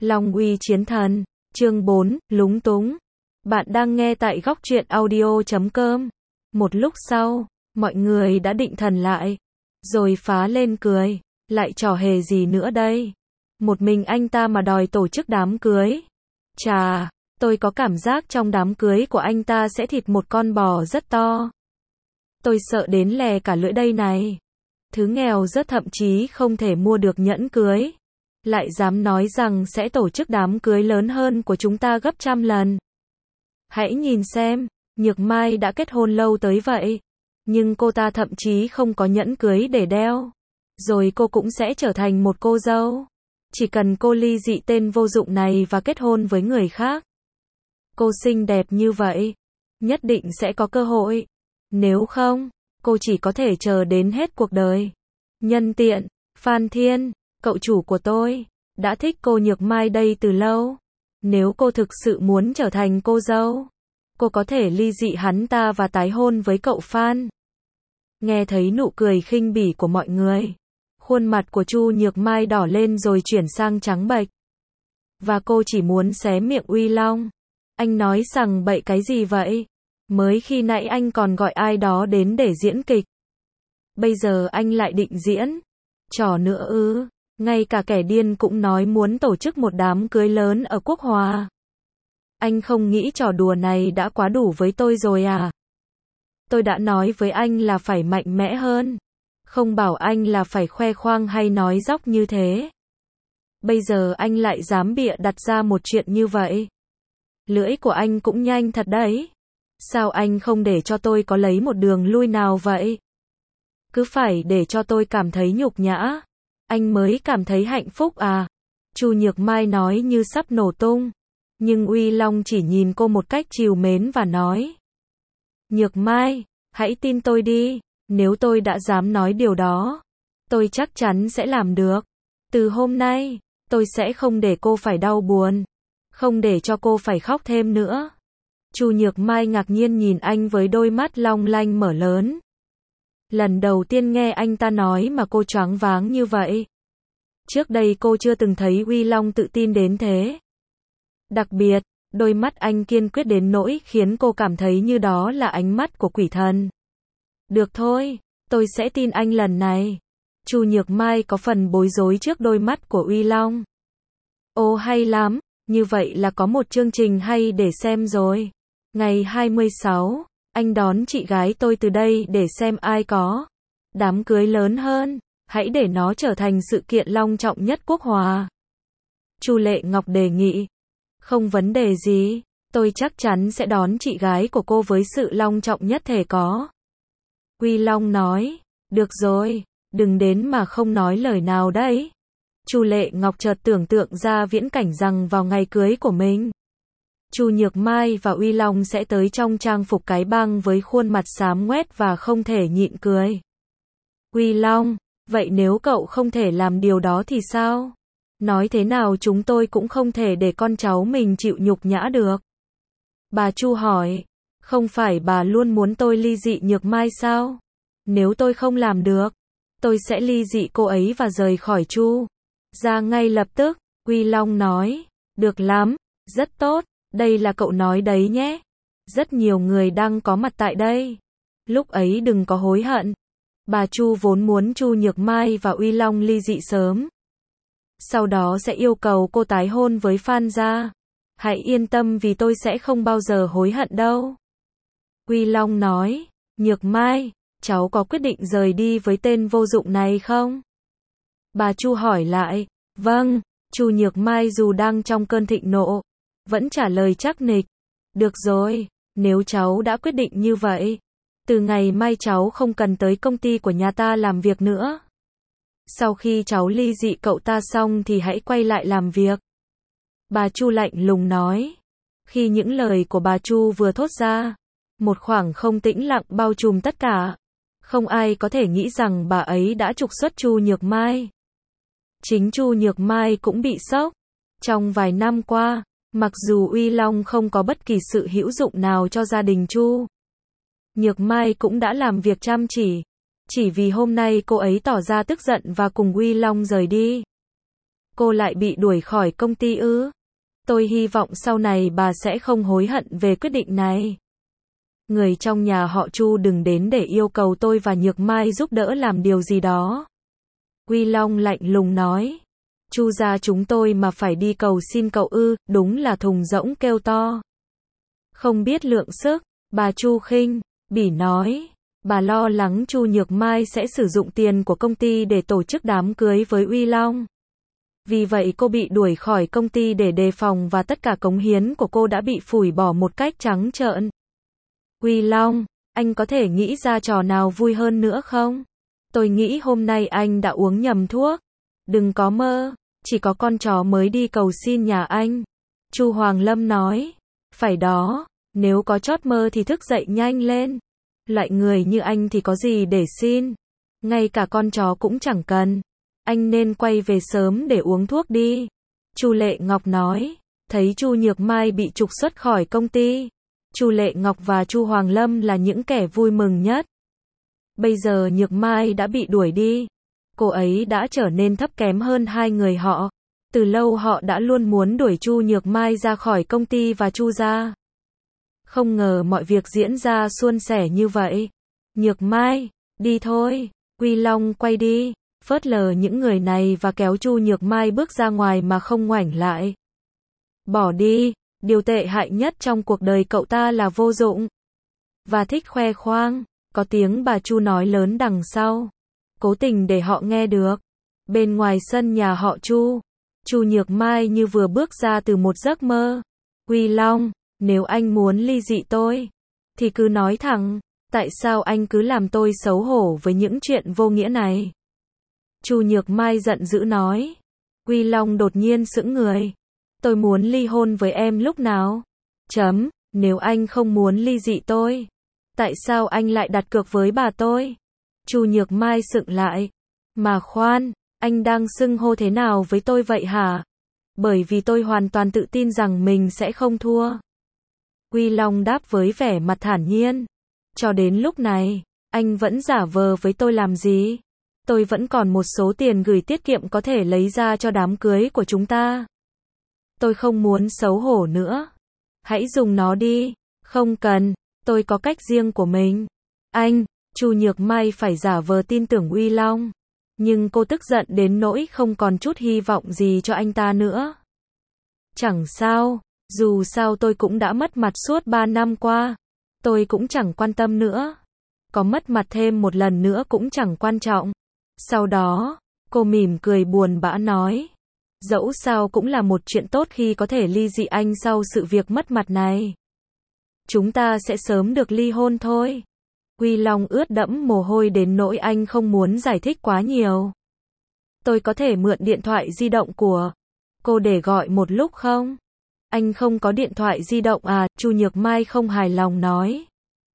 Long uy chiến thần, chương 4, lúng túng. Bạn đang nghe tại góc truyện audio.com. Một lúc sau, mọi người đã định thần lại, rồi phá lên cười. Lại trò hề gì nữa đây? Một mình anh ta mà đòi tổ chức đám cưới. Chà, tôi có cảm giác trong đám cưới của anh ta sẽ thịt một con bò rất to. Tôi sợ đến lè cả lưỡi đây này. Thứ nghèo rất thậm chí không thể mua được nhẫn cưới. Lại dám nói rằng sẽ tổ chức đám cưới lớn hơn của chúng ta gấp trăm lần. Hãy nhìn xem, Nhược Mai đã kết hôn lâu tới vậy. Nhưng cô ta thậm chí không có nhẫn cưới để đeo. Rồi cô cũng sẽ trở thành một cô dâu. Chỉ cần cô ly dị tên vô dụng này và kết hôn với người khác. Cô xinh đẹp như vậy, nhất định sẽ có cơ hội. Nếu không, cô chỉ có thể chờ đến hết cuộc đời. Nhân tiện, Phan Thiên, cậu chủ của tôi, đã thích cô Nhược Mai đây từ lâu. Nếu cô thực sự muốn trở thành cô dâu, cô có thể ly dị hắn ta và tái hôn với cậu Phan. Nghe thấy nụ cười khinh bỉ của mọi người, khuôn mặt của Chu Nhược Mai đỏ lên rồi chuyển sang trắng bệch. Và cô chỉ muốn xé miệng Uy Long. Anh nói rằng bậy cái gì vậy? Mới khi nãy anh còn gọi ai đó đến để diễn kịch. Bây giờ anh lại định diễn trò nữa ư? Ngay cả kẻ điên cũng nói muốn tổ chức một đám cưới lớn ở Quốc Hòa. Anh không nghĩ trò đùa này đã quá đủ với tôi rồi à? Tôi đã nói với anh là phải mạnh mẽ hơn. Không bảo anh là phải khoe khoang hay nói dóc như thế. Bây giờ anh lại dám bịa đặt ra một chuyện như vậy. Lưỡi của anh cũng nhanh thật đấy. Sao anh không để cho tôi có lấy một đường lui nào vậy? Cứ phải để cho tôi cảm thấy nhục nhã. Anh mới cảm thấy hạnh phúc à? Chu Nhược Mai nói như sắp nổ tung. Nhưng Uy Long chỉ nhìn cô một cách trìu mến và nói. Nhược Mai, hãy tin tôi đi. Nếu tôi đã dám nói điều đó, tôi chắc chắn sẽ làm được. Từ hôm nay, tôi sẽ không để cô phải đau buồn. Không để cho cô phải khóc thêm nữa. Chu Nhược Mai ngạc nhiên nhìn anh với đôi mắt long lanh mở lớn. Lần đầu tiên nghe anh ta nói mà cô choáng váng như vậy. Trước đây cô chưa từng thấy Uy Long tự tin đến thế. Đặc biệt, đôi mắt anh kiên quyết đến nỗi khiến cô cảm thấy như đó là ánh mắt của quỷ thần. Được thôi, tôi sẽ tin anh lần này. Chu Nhược Mai có phần bối rối trước đôi mắt của Uy Long. Ồ hay lắm, như vậy là có một chương trình hay để xem rồi. Ngày 26, anh đón chị gái tôi từ đây để xem ai có đám cưới lớn hơn. Hãy để nó trở thành sự kiện long trọng nhất Quốc Hòa. Chu Lệ Ngọc đề nghị. Không vấn đề gì, tôi chắc chắn sẽ đón chị gái của cô với sự long trọng nhất thể có. Uy Long nói, được rồi, đừng đến mà không nói lời nào đấy. Chu Lệ Ngọc chợt tưởng tượng ra viễn cảnh rằng vào ngày cưới của mình, Chu Nhược Mai và Uy Long sẽ tới trong trang phục cái băng với khuôn mặt xám ngoét và không thể nhịn cười. Uy Long, vậy nếu cậu không thể làm điều đó thì sao? Nói thế nào chúng tôi cũng không thể để con cháu mình chịu nhục nhã được. Bà Chu hỏi, không phải bà luôn muốn tôi ly dị Nhược Mai sao? Nếu tôi không làm được, tôi sẽ ly dị cô ấy và rời khỏi Chu ra ngay lập tức. Uy Long nói, được lắm, rất tốt, đây là cậu nói đấy nhé. Rất nhiều người đang có mặt tại đây. Lúc ấy đừng có hối hận. Bà Chu vốn muốn Chu Nhược Mai và Uy Long ly dị sớm. Sau đó sẽ yêu cầu cô tái hôn với Phan gia. Hãy yên tâm vì tôi sẽ không bao giờ hối hận đâu. Uy Long nói, Nhược Mai, cháu có quyết định rời đi với tên vô dụng này không? Bà Chu hỏi lại, vâng. Chu Nhược Mai dù đang trong cơn thịnh nộ, vẫn trả lời chắc nịch. Được rồi, nếu cháu đã quyết định như vậy, từ ngày mai cháu không cần tới công ty của nhà ta làm việc nữa. Sau khi cháu ly dị cậu ta xong thì hãy quay lại làm việc. Bà Chu lạnh lùng nói. Khi những lời của bà Chu vừa thốt ra, một khoảng không tĩnh lặng bao trùm tất cả. Không ai có thể nghĩ rằng bà ấy đã trục xuất Chu Nhược Mai. Chính Chu Nhược Mai cũng bị sốc. Trong vài năm qua, mặc dù Uy Long không có bất kỳ sự hữu dụng nào cho gia đình Chu, Nhược Mai cũng đã làm việc chăm chỉ vì hôm nay cô ấy tỏ ra tức giận và cùng Uy Long rời đi. Cô lại bị đuổi khỏi công ty ư? Tôi hy vọng sau này bà sẽ không hối hận về quyết định này. Người trong nhà họ Chu đừng đến để yêu cầu tôi và Nhược Mai giúp đỡ làm điều gì đó. Uy Long lạnh lùng nói. Chu gia chúng tôi mà phải đi cầu xin cậu ư? Đúng là thùng rỗng kêu to. Không biết lượng sức, bà Chu khinh bỉ nói. Bà lo lắng Chu Nhược Mai sẽ sử dụng tiền của công ty để tổ chức đám cưới với Uy Long. Vì vậy cô bị đuổi khỏi công ty để đề phòng và tất cả cống hiến của cô đã bị phủi bỏ một cách trắng trợn. Uy Long, anh có thể nghĩ ra trò nào vui hơn nữa không? Tôi nghĩ hôm nay anh đã uống nhầm thuốc. Đừng có mơ, chỉ có con chó mới đi cầu xin nhà anh. Chu Hoàng Lâm nói. Phải đó, nếu có chót mơ thì thức dậy nhanh lên. Loại người như anh thì có gì để xin. Ngay cả con chó cũng chẳng cần. Anh nên quay về sớm để uống thuốc đi. Chu Lệ Ngọc nói. Thấy Chu Nhược Mai bị trục xuất khỏi công ty, Chu Lệ Ngọc và Chu Hoàng Lâm là những kẻ vui mừng nhất. Bây giờ Nhược Mai đã bị đuổi đi. Cô ấy đã trở nên thấp kém hơn hai người họ. Từ lâu họ đã luôn muốn đuổi Chu Nhược Mai ra khỏi công ty và Chu gia. Không ngờ mọi việc diễn ra suôn sẻ như vậy. Nhược Mai, đi thôi. Uy Long quay đi, phớt lờ những người này và kéo Chu Nhược Mai bước ra ngoài mà không ngoảnh lại. Bỏ đi, điều tệ hại nhất trong cuộc đời cậu ta là vô dụng. Và thích khoe khoang, có tiếng bà Chu nói lớn đằng sau. Cố tình để họ nghe được. Bên ngoài sân nhà họ Chu, Chu Nhược Mai như vừa bước ra từ một giấc mơ. Uy Long, nếu anh muốn ly dị tôi, thì cứ nói thẳng, tại sao anh cứ làm tôi xấu hổ với những chuyện vô nghĩa này? Chu Nhược Mai giận dữ nói. Uy Long đột nhiên sững người. Tôi muốn ly hôn với em lúc nào? Nếu anh không muốn ly dị tôi, tại sao anh lại đặt cược với bà tôi? Chu Nhược Mai sững lại. Mà khoan, anh đang xưng hô thế nào với tôi vậy hả? Bởi vì tôi hoàn toàn tự tin rằng mình sẽ không thua. Uy Long đáp với vẻ mặt thản nhiên. Cho đến lúc này, anh vẫn giả vờ với tôi làm gì? Tôi vẫn còn một số tiền gửi tiết kiệm có thể lấy ra cho đám cưới của chúng ta. Tôi không muốn xấu hổ nữa. Hãy dùng nó đi. Không cần, tôi có cách riêng của mình. Anh, Chu Nhược Mai phải giả vờ tin tưởng Uy Long. Nhưng cô tức giận đến nỗi không còn chút hy vọng gì cho anh ta nữa. Chẳng sao, dù sao tôi cũng đã mất mặt suốt 3 năm qua. Tôi cũng chẳng quan tâm nữa. Có mất mặt thêm một lần nữa cũng chẳng quan trọng. Sau đó, cô mỉm cười buồn bã nói. Dẫu sao cũng là một chuyện tốt khi có thể ly dị anh sau sự việc mất mặt này. Chúng ta sẽ sớm được ly hôn thôi. Uy Long ướt đẫm mồ hôi đến nỗi anh không muốn giải thích quá nhiều. Tôi có thể mượn điện thoại di động của cô để gọi một lúc không? Anh không có điện thoại di động à? Chu Nhược Mai không hài lòng nói.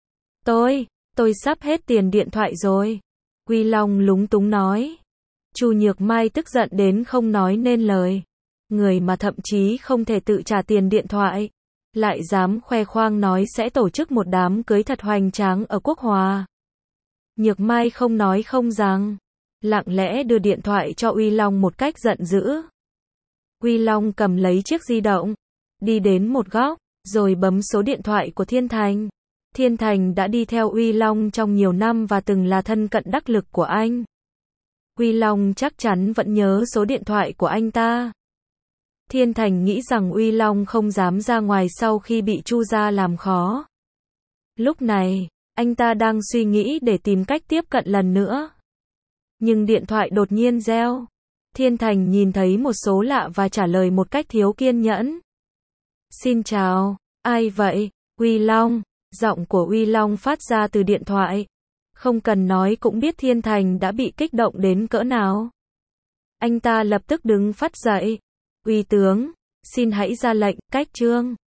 Tôi sắp hết tiền điện thoại rồi. Uy Long lúng túng nói. Chu Nhược Mai tức giận đến không nói nên lời. Người mà thậm chí không thể tự trả tiền điện thoại, lại dám khoe khoang nói sẽ tổ chức một đám cưới thật hoành tráng ở Quốc Hòa. Nhược Mai không nói không rằng, lặng lẽ đưa điện thoại cho Uy Long một cách giận dữ. Uy Long cầm lấy chiếc di động, đi đến một góc, rồi bấm số điện thoại của Thiên Thành. Thiên Thành đã đi theo Uy Long trong nhiều năm và từng là thân cận đắc lực của anh. Uy Long chắc chắn vẫn nhớ số điện thoại của anh ta. Thiên Thành nghĩ rằng Uy Long không dám ra ngoài sau khi bị Chu gia làm khó. Lúc này, anh ta đang suy nghĩ để tìm cách tiếp cận lần nữa. Nhưng điện thoại đột nhiên reo. Thiên Thành nhìn thấy một số lạ và trả lời một cách thiếu kiên nhẫn. Xin chào, ai vậy? Uy Long. Giọng của Uy Long phát ra từ điện thoại. Không cần nói cũng biết Thiên Thành đã bị kích động đến cỡ nào. Anh ta lập tức đứng phắt dậy. Uy tướng, xin hãy ra lệnh, cách trương.